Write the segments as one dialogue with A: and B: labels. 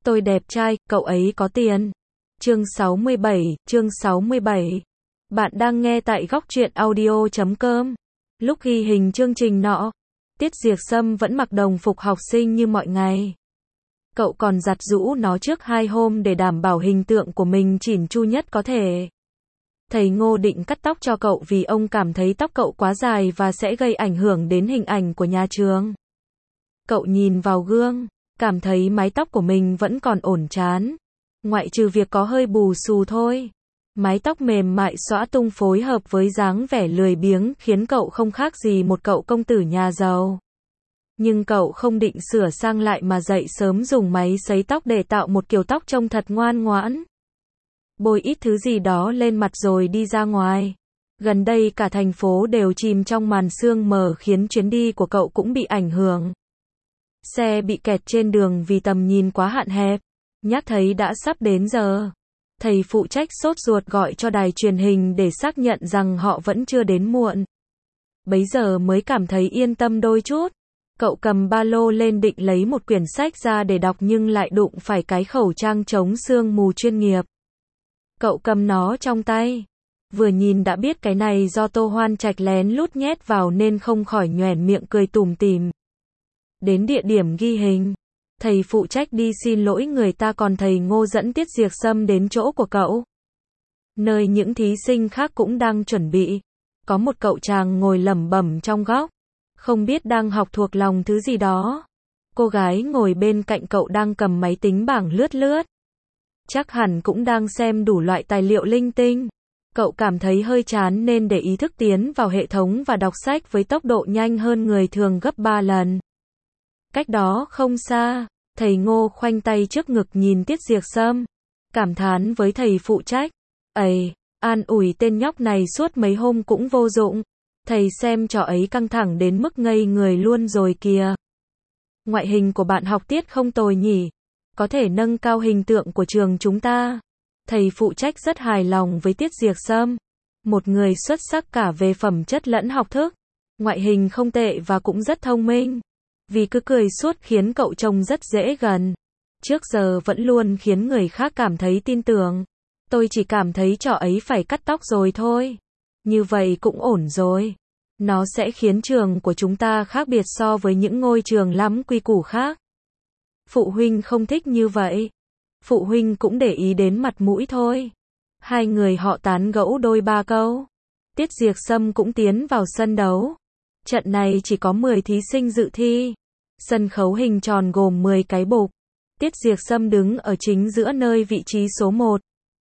A: Tôi đẹp trai, cậu ấy có tiền. Chương 67. Bạn đang nghe tại góc truyện audio.com. Lúc ghi hình chương trình nọ, Tiết Diệc Sâm vẫn mặc đồng phục học sinh như mọi ngày. Cậu còn giặt giũ nó trước 2 hôm để đảm bảo hình tượng của mình chỉn chu nhất có thể. Thầy Ngô định cắt tóc cho cậu vì ông cảm thấy tóc cậu quá dài và sẽ gây ảnh hưởng đến hình ảnh của nhà trường. Cậu nhìn vào gương, cảm thấy mái tóc của mình vẫn còn ổn chán. Ngoại trừ việc có hơi bù xù thôi. Mái tóc mềm mại xõa tung phối hợp với dáng vẻ lười biếng khiến cậu không khác gì một cậu công tử nhà giàu. Nhưng cậu không định sửa sang lại mà dậy sớm dùng máy sấy tóc để tạo một kiểu tóc trông thật ngoan ngoãn. Bôi ít thứ gì đó lên mặt rồi đi ra ngoài. Gần đây cả thành phố đều chìm trong màn sương mờ khiến chuyến đi của cậu cũng bị ảnh hưởng. Xe bị kẹt trên đường vì tầm nhìn quá hạn hẹp. Nhắc thấy đã sắp đến giờ. Thầy phụ trách sốt ruột gọi cho đài truyền hình để xác nhận rằng họ vẫn chưa đến muộn. Bấy giờ mới cảm thấy yên tâm đôi chút. Cậu cầm ba lô lên định lấy một quyển sách ra để đọc nhưng lại đụng phải cái khẩu trang chống sương mù chuyên nghiệp. Cậu cầm nó trong tay. Vừa nhìn đã biết cái này do Tô Hoan Trạch lén lút nhét vào nên không khỏi nhoẻn miệng cười tủm tỉm. Đến địa điểm ghi hình, thầy phụ trách đi xin lỗi người ta còn thầy Ngô dẫn Tiết Diệc Sâm đến chỗ của cậu. Nơi những thí sinh khác cũng đang chuẩn bị. Có một cậu chàng ngồi lẩm bẩm trong góc. Không biết đang học thuộc lòng thứ gì đó. Cô gái ngồi bên cạnh cậu đang cầm máy tính bảng lướt lướt. Chắc hẳn cũng đang xem đủ loại tài liệu linh tinh. Cậu cảm thấy hơi chán nên để ý thức tiến vào hệ thống và đọc sách với tốc độ nhanh hơn người thường gấp 3 lần. Cách đó không xa, thầy Ngô khoanh tay trước ngực nhìn Tiết Diệc Sâm. Cảm thán với thầy phụ trách. Ây, an ủi tên nhóc này suốt mấy hôm cũng vô dụng. Thầy xem trò ấy căng thẳng đến mức ngây người luôn rồi kìa. Ngoại hình của bạn học Tiết không tồi nhỉ. Có thể nâng cao hình tượng của trường chúng ta. Thầy phụ trách rất hài lòng với Tiết Diệc Sâm. Một người xuất sắc cả về phẩm chất lẫn học thức. Ngoại hình không tệ và cũng rất thông minh. Vì cứ cười suốt khiến cậu trông rất dễ gần. Trước giờ vẫn luôn khiến người khác cảm thấy tin tưởng. Tôi chỉ cảm thấy trò ấy phải cắt tóc rồi thôi. Như vậy cũng ổn rồi. Nó sẽ khiến trường của chúng ta khác biệt so với những ngôi trường lắm quy củ khác. Phụ huynh không thích như vậy. Phụ huynh cũng để ý đến mặt mũi thôi. Hai người họ tán gẫu đôi ba câu. Tiết Diệc Sâm cũng tiến vào sân đấu. Trận này chỉ có 10 thí sinh dự thi. Sân khấu hình tròn gồm 10 cái bục. Tiết Diệc Sâm đứng ở chính giữa nơi vị trí số 1.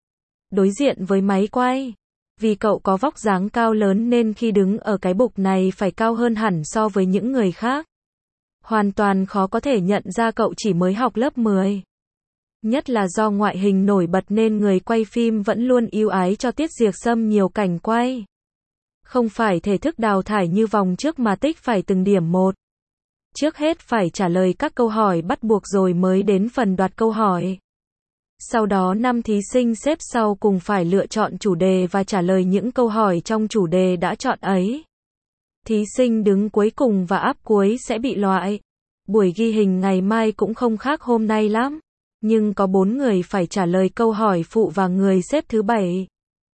A: Đối diện với máy quay. Vì cậu có vóc dáng cao lớn nên khi đứng ở cái bục này phải cao hơn hẳn so với những người khác. Hoàn toàn khó có thể nhận ra cậu chỉ mới học lớp 10. Nhất là do ngoại hình nổi bật nên người quay phim vẫn luôn ưu ái cho Tiết Diệc Sâm nhiều cảnh quay. Không phải thể thức đào thải như vòng trước mà tích phải từng điểm một. Trước hết phải trả lời các câu hỏi bắt buộc rồi mới đến phần đoạt câu hỏi. Sau đó 5 thí sinh xếp sau cùng phải lựa chọn chủ đề và trả lời những câu hỏi trong chủ đề đã chọn ấy. Thí sinh đứng cuối cùng và áp cuối sẽ bị loại. Buổi ghi hình ngày mai cũng không khác hôm nay lắm. Nhưng có 4 người phải trả lời câu hỏi phụ và người xếp thứ 7.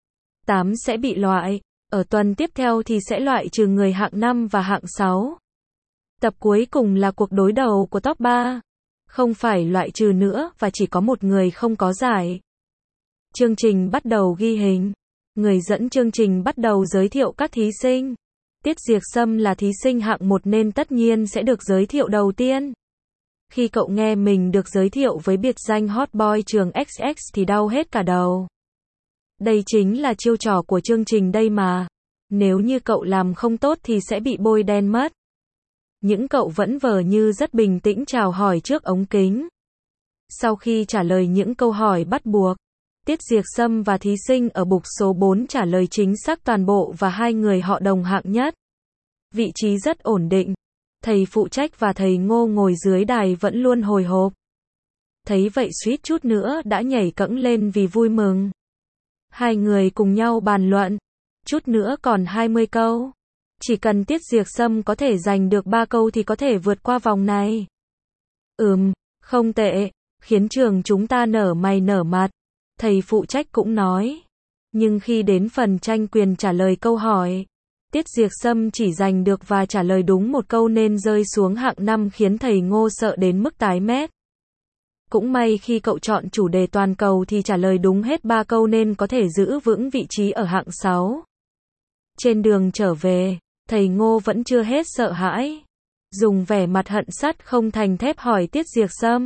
A: 8 sẽ bị loại. Ở tuần tiếp theo thì sẽ loại trừ người hạng 5 và hạng 6. Tập cuối cùng là cuộc đối đầu của top 3. Không phải loại trừ nữa và chỉ có một người không có giải. Chương trình bắt đầu ghi hình. Người dẫn chương trình bắt đầu giới thiệu các thí sinh. Tiết Diệc Sâm là thí sinh hạng 1 nên tất nhiên sẽ được giới thiệu đầu tiên. Khi cậu nghe mình được giới thiệu với biệt danh Hot Boy trường XX thì đau hết cả đầu. Đây chính là chiêu trò của chương trình đây mà. Nếu như cậu làm không tốt thì sẽ bị bôi đen mất. Những cậu vẫn vờ như rất bình tĩnh chào hỏi trước ống kính. Sau khi trả lời những câu hỏi bắt buộc, Tiết Diệc Sâm và thí sinh ở bục số 4 trả lời chính xác toàn bộ và 2 người họ đồng hạng nhất. Vị trí rất ổn định. Thầy phụ trách và thầy Ngô ngồi dưới đài vẫn luôn hồi hộp. Thấy vậy suýt chút nữa đã nhảy cẫng lên vì vui mừng. Hai người cùng nhau bàn luận. Chút nữa còn 20 câu. Chỉ cần Tiết Diệc Sâm có thể giành được 3 câu thì có thể vượt qua vòng này. Không tệ. khiến trường chúng ta nở mày nở mặt. Thầy phụ trách cũng nói. Nhưng khi đến phần tranh quyền trả lời câu hỏi, Tiết Diệp Sâm chỉ giành được và trả lời đúng một câu nên rơi xuống hạng 5 khiến thầy Ngô sợ đến mức tái mét. Cũng may khi cậu chọn chủ đề toàn cầu thì trả lời đúng hết 3 câu nên có thể giữ vững vị trí ở hạng 6. Trên đường trở về, thầy Ngô vẫn chưa hết sợ hãi. Dùng vẻ mặt hận sắt không thành thép hỏi Tiết Diệp Sâm.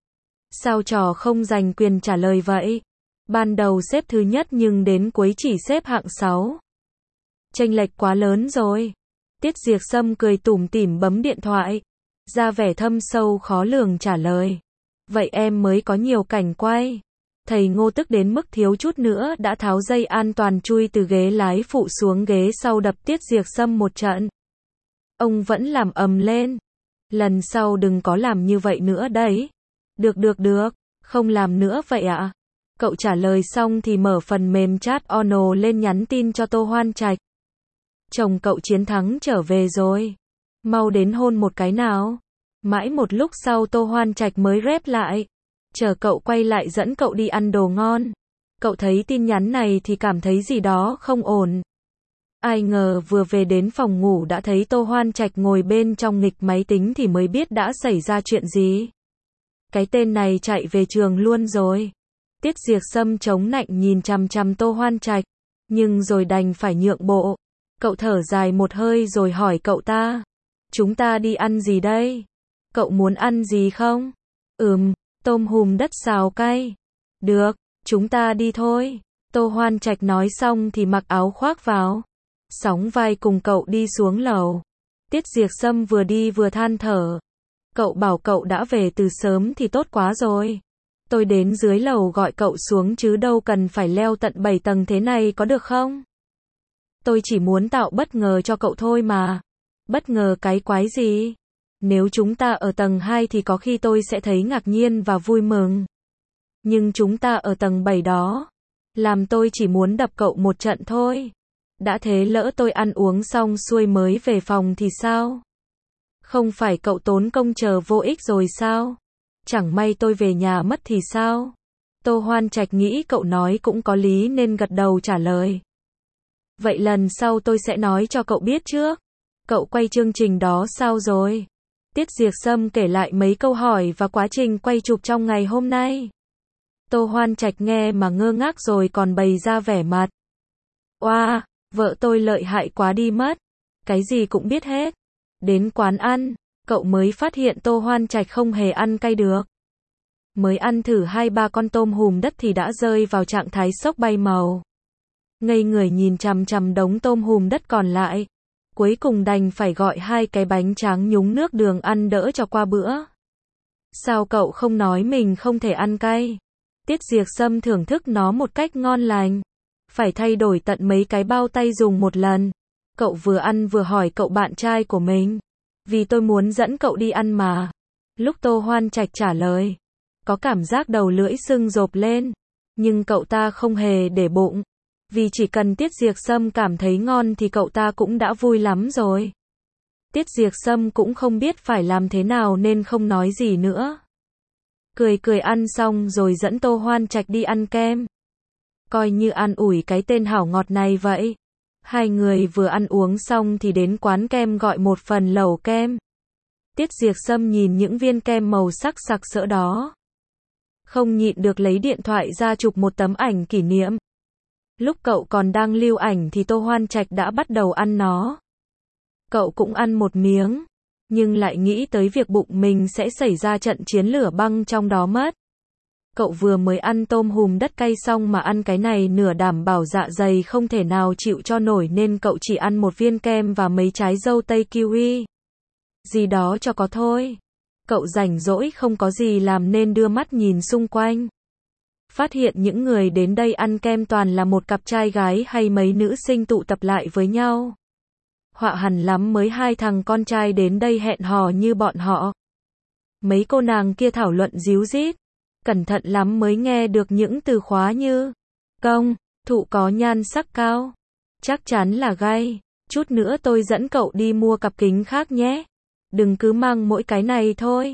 A: Sao trò không giành quyền trả lời vậy? Ban đầu xếp thứ nhất nhưng đến cuối chỉ xếp hạng 6. Chênh lệch quá lớn rồi. Tiết Diệp Sâm cười tủm tỉm bấm điện thoại. Ra vẻ thâm sâu khó lường trả lời. Vậy em mới có nhiều cảnh quay. Thầy Ngô tức đến mức thiếu chút nữa đã tháo dây an toàn chui từ ghế lái phụ xuống ghế sau đập Tiết Diệp Sâm một trận. Ông vẫn làm ầm lên. Lần sau đừng có làm như vậy nữa đấy. Được, không làm nữa vậy ạ. Cậu trả lời xong thì mở phần mềm chat Ono lên nhắn tin cho Tô Hoan Trạch. Chồng cậu chiến thắng trở về rồi. Mau đến hôn một cái nào. Mãi một lúc sau Tô Hoan Trạch mới rep lại. Chờ cậu quay lại dẫn cậu đi ăn đồ ngon. Cậu thấy tin nhắn này thì cảm thấy gì đó không ổn. Ai ngờ vừa về đến phòng ngủ đã thấy Tô Hoan Trạch ngồi bên trong nghịch máy tính thì mới biết đã xảy ra chuyện gì. Cái tên này chạy về trường luôn rồi. Tiết Diệp Sâm chống nạnh nhìn chằm chằm Tô Hoan Trạch, nhưng rồi đành phải nhượng bộ. Cậu thở dài một hơi rồi hỏi cậu ta. Chúng ta đi ăn gì đây? Cậu muốn ăn gì không? Tôm hùm đất xào cay. Được, chúng ta đi thôi. Tô Hoan Trạch nói xong thì mặc áo khoác vào. Sóng vai cùng cậu đi xuống lầu. Tiết Diệp Sâm vừa đi vừa than thở. Cậu bảo cậu đã về từ sớm thì tốt quá rồi. Tôi đến dưới lầu gọi cậu xuống chứ đâu cần phải leo tận 7 tầng thế này có được không? Tôi chỉ muốn tạo bất ngờ cho cậu thôi mà. Bất ngờ cái quái gì? Nếu chúng ta ở tầng 2 thì có khi tôi sẽ thấy ngạc nhiên và vui mừng. Nhưng chúng ta ở tầng 7 đó. Làm tôi chỉ muốn đập cậu một trận thôi. Đã thế lỡ tôi ăn uống xong xuôi mới về phòng thì sao? Không phải cậu tốn công chờ vô ích rồi sao? Chẳng may tôi về nhà mất thì sao? Tô Hoan Trạch nghĩ cậu nói cũng có lý nên gật đầu trả lời. Vậy lần sau tôi sẽ nói cho cậu biết trước. Cậu quay chương trình đó sao rồi? Tiết Diệp Sâm kể lại mấy câu hỏi và quá trình quay chụp trong ngày hôm nay. Tô Hoan Trạch nghe mà ngơ ngác rồi còn bày ra vẻ mặt. Oa, vợ tôi lợi hại quá đi mất. Cái gì cũng biết hết. Đến quán ăn, cậu mới phát hiện Tô Hoan Trạch không hề ăn cay được. Mới ăn thử 2-3 con tôm hùm đất thì đã rơi vào trạng thái sốc bay màu. Ngây người nhìn chằm chằm đống tôm hùm đất còn lại. Cuối cùng đành phải gọi 2 cái bánh tráng nhúng nước đường ăn đỡ cho qua bữa. Sao cậu không nói mình không thể ăn cay? Tiết Diệp Sâm thưởng thức nó một cách ngon lành. Phải thay đổi tận mấy cái bao tay dùng một lần. Cậu vừa ăn vừa hỏi cậu bạn trai của mình. Vì tôi muốn dẫn cậu đi ăn mà. Lúc Tô Hoan Trạch trả lời. Có cảm giác đầu lưỡi sưng rộp lên. Nhưng cậu ta không hề để bụng. Vì chỉ cần Tiết Diệp Sâm cảm thấy ngon thì cậu ta cũng đã vui lắm rồi. Tiết Diệp Sâm cũng không biết phải làm thế nào nên không nói gì nữa. Cười ăn xong rồi dẫn Tô Hoan Trạch đi ăn kem. Coi như an ủi cái tên hảo ngọt này vậy. Hai người vừa ăn uống xong thì đến quán kem gọi một phần lẩu kem. Tiết Diệp Sâm nhìn những viên kem màu sắc sặc sỡ đó. Không nhịn được lấy điện thoại ra chụp một tấm ảnh kỷ niệm. Lúc cậu còn đang lưu ảnh thì Tô Hoan Trạch đã bắt đầu ăn nó. Cậu cũng ăn một miếng, nhưng lại nghĩ tới việc bụng mình sẽ xảy ra trận chiến lửa băng trong đó mất. Cậu vừa mới ăn tôm hùm đất cay xong mà ăn cái này nửa đảm bảo dạ dày không thể nào chịu cho nổi nên cậu chỉ ăn một viên kem và mấy trái dâu tây kiwi. Gì đó cho có thôi. Cậu rảnh rỗi không có gì làm nên đưa mắt nhìn xung quanh. Phát hiện những người đến đây ăn kem toàn là một cặp trai gái hay mấy nữ sinh tụ tập lại với nhau. Họa hẳn lắm mới 2 thằng con trai đến đây hẹn hò như bọn họ. Mấy cô nàng kia thảo luận díu dít. Cẩn thận lắm mới nghe được những từ khóa như công, thụ có nhan sắc cao. Chắc chắn là gay. Chút nữa tôi dẫn cậu đi mua cặp kính khác nhé. Đừng cứ mang mỗi cái này thôi.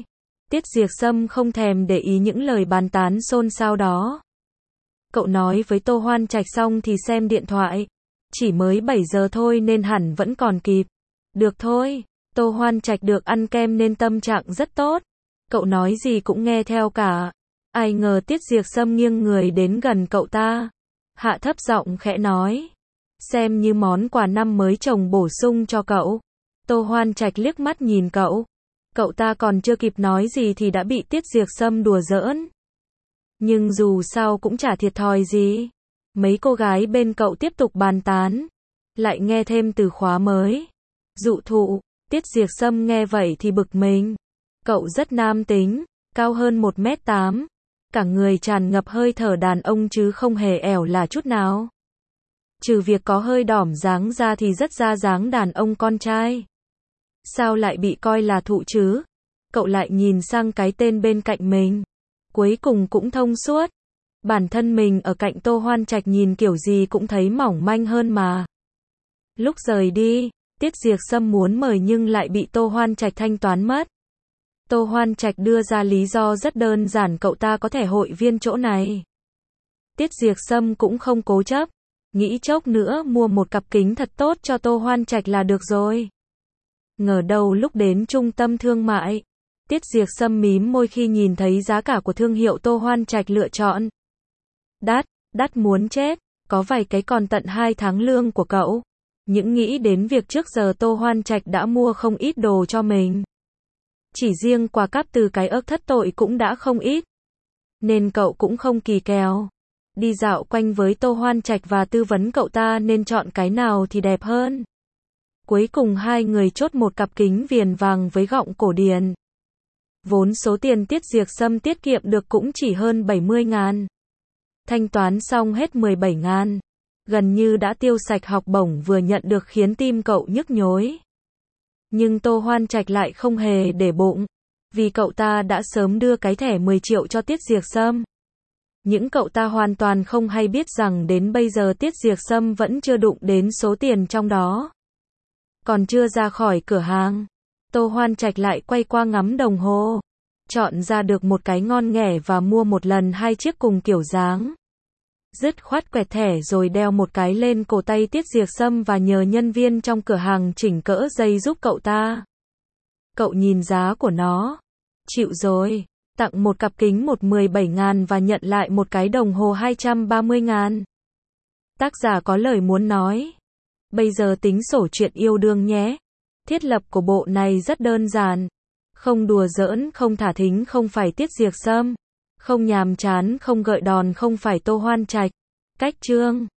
A: Tiết Diệp Sâm không thèm để ý những lời bàn tán xôn xao đó. Cậu nói với Tô Hoan Trạch xong thì xem điện thoại. Chỉ mới 7 giờ thôi nên hẳn vẫn còn kịp. Được thôi, Tô Hoan Trạch được ăn kem nên tâm trạng rất tốt. Cậu nói gì cũng nghe theo cả. Ai ngờ Tiết Diệp Sâm nghiêng người đến gần cậu ta. Hạ thấp giọng khẽ nói. Xem như món quà năm mới chồng bổ sung cho cậu. Tô Hoan Trạch liếc mắt nhìn cậu. Cậu ta còn chưa kịp nói gì thì đã bị Tiết Diệp Sâm đùa giỡn. Nhưng dù sao cũng chả thiệt thòi gì. Mấy cô gái bên cậu tiếp tục bàn tán. Lại nghe thêm từ khóa mới. Dụ thụ. Tiết Diệp Sâm nghe vậy thì bực mình. Cậu rất nam tính, cao hơn 1m8. Cả người tràn ngập hơi thở đàn ông chứ không hề ẻo là chút nào. Trừ việc có hơi đỏm dáng ra thì rất ra dáng đàn ông con trai. Sao lại bị coi là thụ chứ? Cậu lại nhìn sang cái tên bên cạnh mình. Cuối cùng cũng thông suốt. Bản thân mình ở cạnh Tô Hoan Trạch nhìn kiểu gì cũng thấy mỏng manh hơn mà. Lúc rời đi, Tiết Diệp Sâm muốn mời nhưng lại bị Tô Hoan Trạch thanh toán mất. Tô Hoan Trạch đưa ra lý do rất đơn giản, cậu ta có thẻ hội viên chỗ này. Tiết Diệp Sâm cũng không cố chấp, nghĩ chốc nữa mua một cặp kính thật tốt cho Tô Hoan Trạch là được rồi. Ngờ đâu lúc đến trung tâm thương mại, Tiết Diệp Sâm mím môi khi nhìn thấy giá cả của thương hiệu Tô Hoan Trạch lựa chọn. Đắt muốn chết, có vài cái còn tận 2 tháng lương của cậu. Những nghĩ đến việc trước giờ Tô Hoan Trạch đã mua không ít đồ cho mình. Chỉ riêng quà cáp từ cái ớt thất tội cũng đã không ít. Nên cậu cũng không kỳ kèo. Đi dạo quanh với Tô Hoan Trạch và tư vấn cậu ta nên chọn cái nào thì đẹp hơn. Cuối cùng hai người chốt một cặp kính viền vàng với gọng cổ điển. Vốn số tiền Tiết Diệp Sâm tiết kiệm được cũng chỉ hơn 70.000. Thanh toán xong hết 17.000. Gần như đã tiêu sạch học bổng vừa nhận được khiến tim cậu nhức nhối. Nhưng Tô Hoan Trạch lại không hề để bụng. Vì cậu ta đã sớm đưa cái thẻ 10 triệu cho Tiết Diệp Sâm. Những cậu ta hoàn toàn không hay biết rằng đến bây giờ Tiết Diệp Sâm vẫn chưa đụng đến số tiền trong đó. Còn chưa ra khỏi cửa hàng, Tô Hoan Trạch lại quay qua ngắm đồng hồ. Chọn ra được một cái ngon nghẻ và mua một lần 2 chiếc cùng kiểu dáng. Dứt khoát quẹt thẻ rồi đeo một cái lên cổ tay Tiết Diệp Sâm và nhờ nhân viên trong cửa hàng chỉnh cỡ dây giúp cậu ta. Cậu nhìn giá của nó. Chịu rồi, tặng một cặp kính 17.000 và nhận lại một cái đồng hồ 230.000. Tác giả có lời muốn nói. Bây giờ tính sổ chuyện yêu đương nhé. Thiết lập của bộ này rất đơn giản. Không đùa giỡn, không thả thính, không phải Tiết Diệp Sâm. Không nhàm chán, không gợi đòn, không phải Tô Hoan Trạch. Cách chương